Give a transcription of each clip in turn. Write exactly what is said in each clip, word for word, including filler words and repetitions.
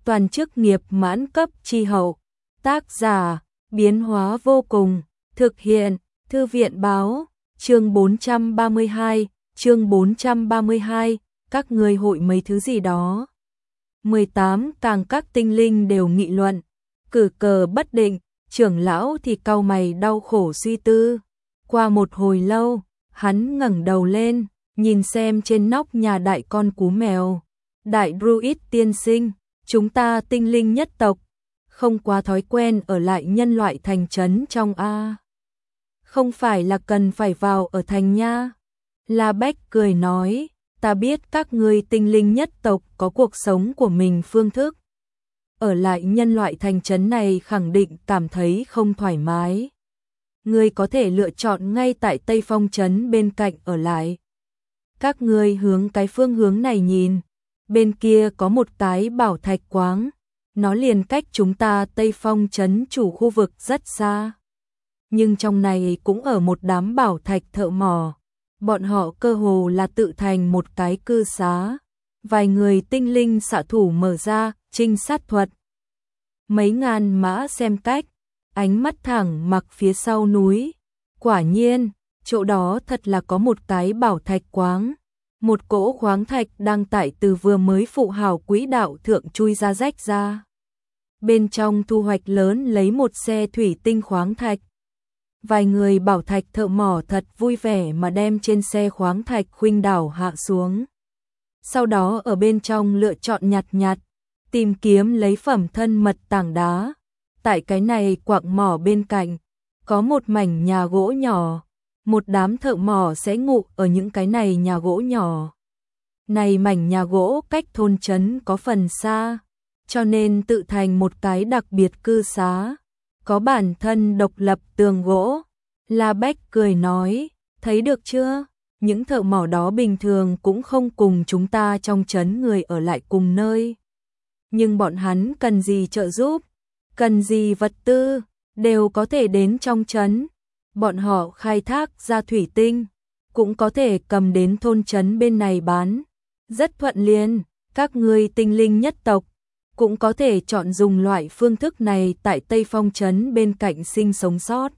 toàn chức nghiệp mãn cấp chi hậu. Tác giả, biến hóa vô cùng, thực hiện, Thư viện báo, chương bốn trăm ba mươi hai, chương bốn trăm ba mươi hai, các ngươi hội mấy thứ gì đó. mười tám càng các tinh linh đều nghị luận, cử cờ bất định, trưởng lão thì cau mày đau khổ suy tư. Qua một hồi lâu, hắn ngẩng đầu lên, nhìn xem trên nóc nhà đại con cú mèo. Đại Druid tiên sinh, chúng ta tinh linh nhất tộc, không quá thói quen ở lại nhân loại thành trấn trong A. Không phải là cần phải vào ở thành nha. La Bách cười nói, ta biết các ngươi tinh linh nhất tộc có cuộc sống của mình phương thức. Ở lại nhân loại thành trấn này khẳng định cảm thấy không thoải mái. Ngươi có thể lựa chọn ngay tại Tây Phong trấn bên cạnh ở lại. Các ngươi hướng cái phương hướng này nhìn, bên kia có một cái bảo thạch quáng, nó liền cách chúng ta Tây Phong trấn chủ khu vực rất xa. Nhưng trong này cũng ở một đám bảo thạch thợ mỏ, bọn họ cơ hồ là tự thành một cái cư xá. Vài người tinh linh xạ thủ mở ra trinh sát thuật. Mấy ngàn mã xem cách, ánh mắt thẳng mặc phía sau núi. Quả nhiên, chỗ đó thật là có một cái bảo thạch quáng. Một cỗ khoáng thạch đang tại từ vừa mới phụ hào quỹ đạo thượng chui ra rách ra. Bên trong thu hoạch lớn lấy một xe thủy tinh khoáng thạch. Vài người bảo thạch thợ mỏ thật vui vẻ mà đem trên xe khoáng thạch khuynh đảo hạ xuống. Sau đó ở bên trong lựa chọn nhặt nhặt, tìm kiếm lấy phẩm thân mật tảng đá. Tại cái này quặng mỏ bên cạnh, có một mảnh nhà gỗ nhỏ. Một đám thợ mỏ sẽ ngụ ở những cái này nhà gỗ nhỏ. Này mảnh nhà gỗ cách thôn trấn có phần xa, cho nên tự thành một cái đặc biệt cư xá, có bản thân độc lập tường gỗ. La Bách cười nói, thấy được chưa? Những thợ mỏ đó bình thường cũng không cùng chúng ta trong trấn người ở lại cùng nơi. Nhưng bọn hắn cần gì trợ giúp, cần gì vật tư, đều có thể đến trong trấn. Bọn họ khai thác ra thủy tinh, cũng có thể cầm đến thôn trấn bên này bán. Rất thuận liền, các ngươi tinh linh nhất tộc, cũng có thể chọn dùng loại phương thức này tại Tây Phong trấn bên cạnh sinh sống sót.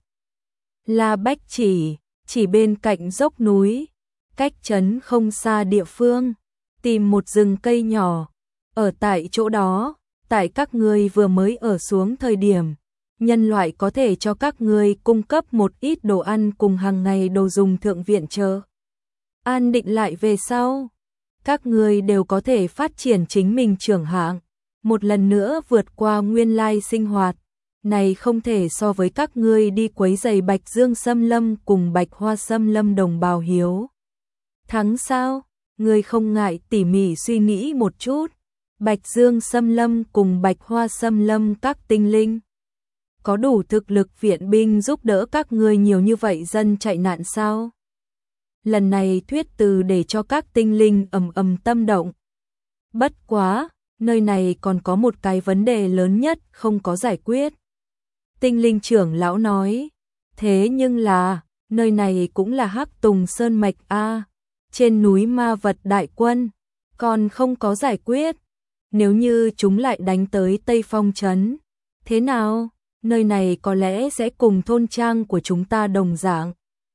La Bách chỉ, chỉ bên cạnh dốc núi, cách trấn không xa địa phương, tìm một rừng cây nhỏ. Ở tại chỗ đó, tại các ngươi vừa mới ở xuống thời điểm, nhân loại có thể cho các ngươi cung cấp một ít đồ ăn cùng hàng ngày đồ dùng thượng viện trợ. An định lại về sau, các ngươi đều có thể phát triển chính mình trưởng hạng, một lần nữa vượt qua nguyên lai sinh hoạt. Này không thể so với các ngươi đi quấy rầy Bạch Dương Xâm Lâm cùng Bạch Hoa Xâm Lâm đồng bào hiếu thắng sao? Ngươi không ngại tỉ mỉ suy nghĩ một chút. Bạch Dương Xâm Lâm cùng Bạch Hoa Xâm Lâm các tinh linh có đủ thực lực viện binh giúp đỡ các ngươi nhiều như vậy dân chạy nạn sao? Lần này thuyết từ để cho các tinh linh ầm ầm tâm động. Bất quá, nơi này còn có một cái vấn đề lớn nhất không có giải quyết. Tinh linh trưởng lão nói, thế nhưng là, nơi này cũng là Hắc Tùng Sơn Mạch A, trên núi ma vật đại quân, còn không có giải quyết. Nếu như chúng lại đánh tới Tây Phong trấn, thế nào? Nơi này có lẽ sẽ cùng thôn trang của chúng ta đồng dạng,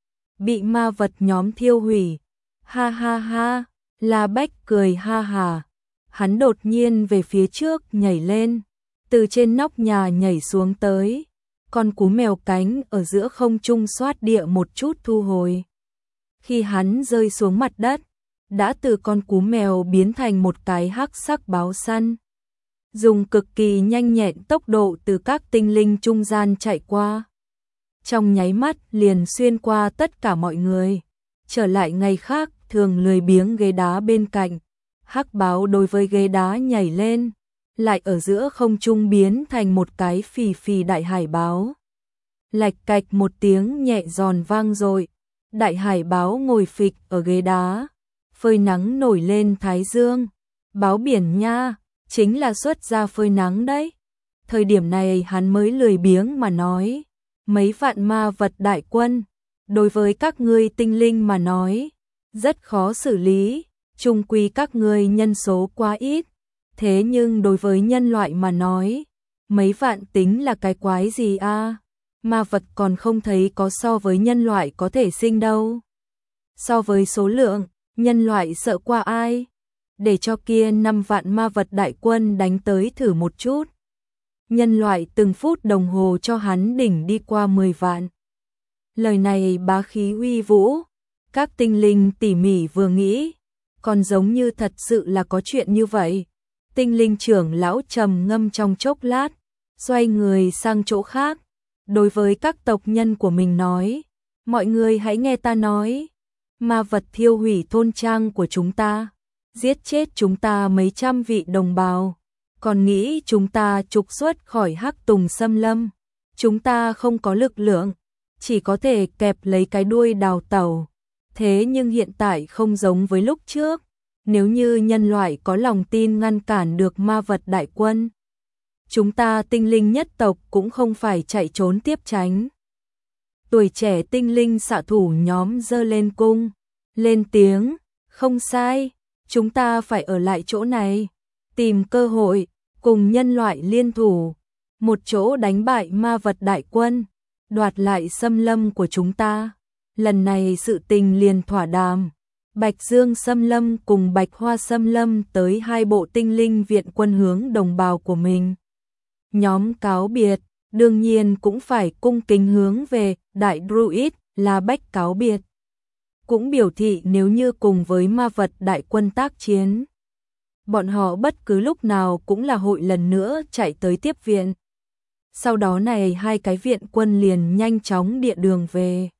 bị ma vật nhóm thiêu hủy. Ha ha ha, La Bách cười ha hà. Hắn đột nhiên về phía trước nhảy lên, từ trên nóc nhà nhảy xuống tới. Con cú mèo cánh ở giữa không trung xoát địa một chút thu hồi. Khi hắn rơi xuống mặt đất, đã từ con cú mèo biến thành một cái hắc sắc báo săn. Dùng cực kỳ nhanh nhẹn tốc độ từ các tinh linh trung gian chạy qua. Trong nháy mắt liền xuyên qua tất cả mọi người. Trở lại ngày khác thường lười biếng ghế đá bên cạnh. Hắc báo đối với ghế đá nhảy lên, lại ở giữa không trung biến thành một cái phì phì đại hải báo. Lạch cạch một tiếng nhẹ giòn vang dội. Đại hải báo ngồi phịch ở ghế đá, phơi nắng nổi lên thái dương. Báo biển nha, chính là xuất ra phơi nắng đấy. Thời điểm này hắn mới lười biếng mà nói, mấy vạn ma vật đại quân, đối với các ngươi tinh linh mà nói, rất khó xử lý, chung quy các ngươi nhân số quá ít, Thế nhưng đối với nhân loại mà nói, mấy vạn tính là cái quái gì a? Ma vật còn không thấy có so với nhân loại có thể sinh đâu. So với số lượng, nhân loại sợ qua ai? Để cho kia năm vạn ma vật đại quân đánh tới thử một chút. Nhân loại từng phút đồng hồ cho hắn đỉnh đi qua mười vạn. Lời này bá khí uy vũ, các tinh linh tỉ mỉ vừa nghĩ, còn giống như thật sự là có chuyện như vậy. Tinh linh trưởng lão trầm ngâm trong chốc lát, xoay người sang chỗ khác, đối với các tộc nhân của mình nói, mọi người hãy nghe ta nói, ma vật thiêu hủy thôn trang của chúng ta, giết chết chúng ta mấy trăm vị đồng bào, còn nghĩ chúng ta trục xuất khỏi Hắc Tùng Xâm Lâm, chúng ta không có lực lượng, chỉ có thể kẹp lấy cái đuôi đào tẩu. Thế nhưng hiện tại không giống với lúc trước, nếu như nhân loại có lòng tin ngăn cản được ma vật đại quân, chúng ta tinh linh nhất tộc cũng không phải chạy trốn tiếp tránh. Tuổi trẻ tinh linh xạ thủ nhóm giơ lên cung, lên tiếng, không sai, chúng ta phải ở lại chỗ này, tìm cơ hội, cùng nhân loại liên thủ, một chỗ đánh bại ma vật đại quân, đoạt lại xâm lâm của chúng ta. Lần này sự tình liền thỏa đàm. Bạch Dương Xâm Lâm cùng Bạch Hoa Xâm Lâm tới hai bộ tinh linh viện quân hướng đồng bào của mình. Nhóm cáo biệt, đương nhiên cũng phải cung kính hướng về Đại Druid La Bách cáo biệt. Cũng biểu thị nếu như cùng với ma vật đại quân tác chiến, bọn họ bất cứ lúc nào cũng là hội lần nữa chạy tới tiếp viện. Sau đó này hai cái viện quân liền nhanh chóng địa đường về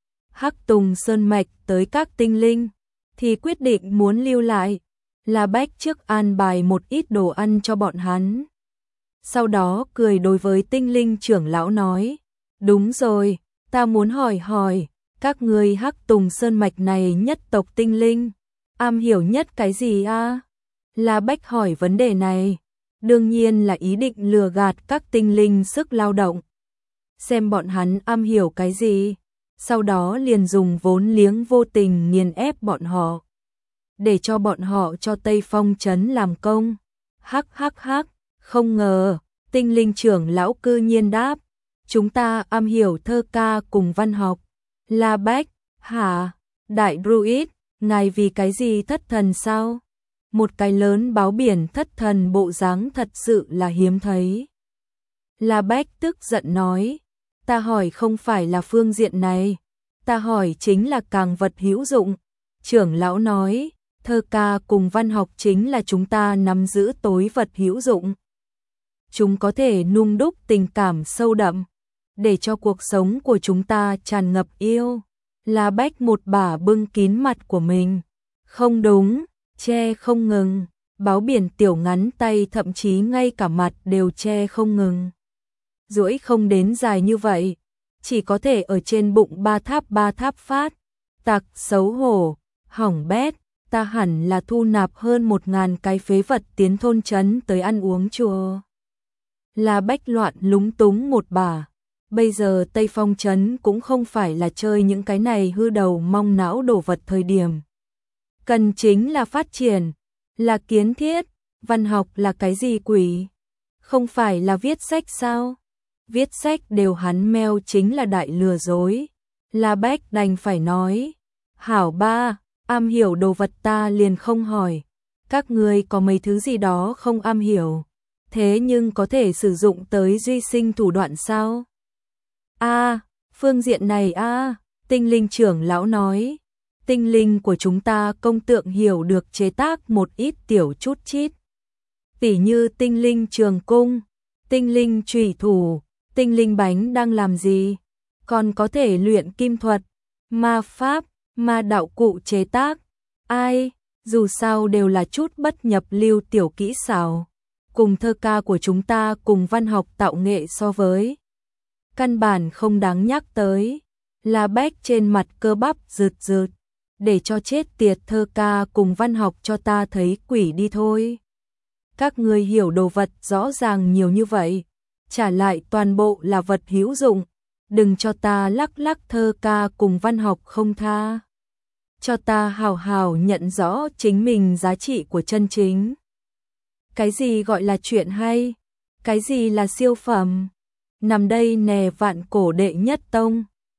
Hắc Tùng Sơn Mạch tới các tinh linh, thì quyết định muốn lưu lại, La Bách trước an bài một ít đồ ăn cho bọn hắn. Sau đó cười đối với tinh linh trưởng lão nói, đúng rồi, ta muốn hỏi hỏi, các ngươi Hắc Tùng Sơn Mạch này nhất tộc tinh linh, am hiểu nhất cái gì a? La Bách hỏi vấn đề này, đương nhiên là ý định lừa gạt các tinh linh sức lao động. Xem bọn hắn am hiểu cái gì, sau đó liền dùng vốn liếng vô tình nghiền ép bọn họ, để cho bọn họ cho Tây Phong trấn làm công. Hắc hắc hắc, không ngờ, tinh linh trưởng lão cư nhiên đáp, chúng ta am hiểu thơ ca cùng văn học. La Bách, hả? Đại Druid, ngài vì cái gì thất thần sao? Một cái lớn báo biển thất thần bộ dáng thật sự là hiếm thấy. La Bách tức giận nói, ta hỏi không phải là phương diện này, ta hỏi chính là càng vật hữu dụng. Trưởng lão nói, thơ ca cùng văn học chính là chúng ta nắm giữ tối vật hữu dụng. Chúng có thể nung đúc tình cảm sâu đậm, để cho cuộc sống của chúng ta tràn ngập yêu. La Bách một bả bưng kín mặt của mình. Không đúng, che không ngừng, báo biển tiểu ngắn tay thậm chí ngay cả mặt đều che không ngừng. Duỗi không đến dài như vậy, chỉ có thể ở trên bụng ba tháp ba tháp phát. Tặc xấu hổ, hỏng bét, ta hẳn là thu nạp hơn một ngàn cái phế vật tiến thôn trấn tới ăn uống chùa. La Bách loạn lúng túng một bà. Bây giờ Tây Phong trấn cũng không phải là chơi những cái này hư đầu mong não đổ vật thời điểm. Cần chính là phát triển, là kiến thiết, văn học là cái gì quỷ? Không phải là viết sách sao? Viết sách đều hắn meo chính là đại lừa dối. La Bách đành phải nói, hảo ba, am hiểu đồ vật ta liền không hỏi. Các ngươi có mấy thứ gì đó không am hiểu, thế nhưng có thể sử dụng tới duy sinh thủ đoạn sao? A, phương diện này a, tinh linh trưởng lão nói, tinh linh của chúng ta công tượng hiểu được chế tác một ít tiểu chút chít. Tỉ như tinh linh trường cung, tinh linh chủy thủ, tinh linh bánh đang làm gì, còn có thể luyện kim thuật, ma pháp, ma đạo cụ chế tác. Ai, dù sao đều là chút bất nhập lưu tiểu kỹ xảo, cùng thơ ca của chúng ta cùng văn học tạo nghệ so với, căn bản không đáng nhắc tới. La Bách trên mặt cơ bắp rượt rượt, để cho chết tiệt thơ ca cùng văn học cho ta thấy quỷ đi thôi. Các ngươi hiểu đồ vật rõ ràng nhiều như vậy, trả lại toàn bộ là vật hữu dụng, đừng cho ta lắc lắc thơ ca cùng văn học không tha. Cho ta hào hào nhận rõ chính mình giá trị của chân chính. Cái gì gọi là chuyện hay? Cái gì là siêu phẩm? Nằm đây nè vạn cổ đệ nhất tông.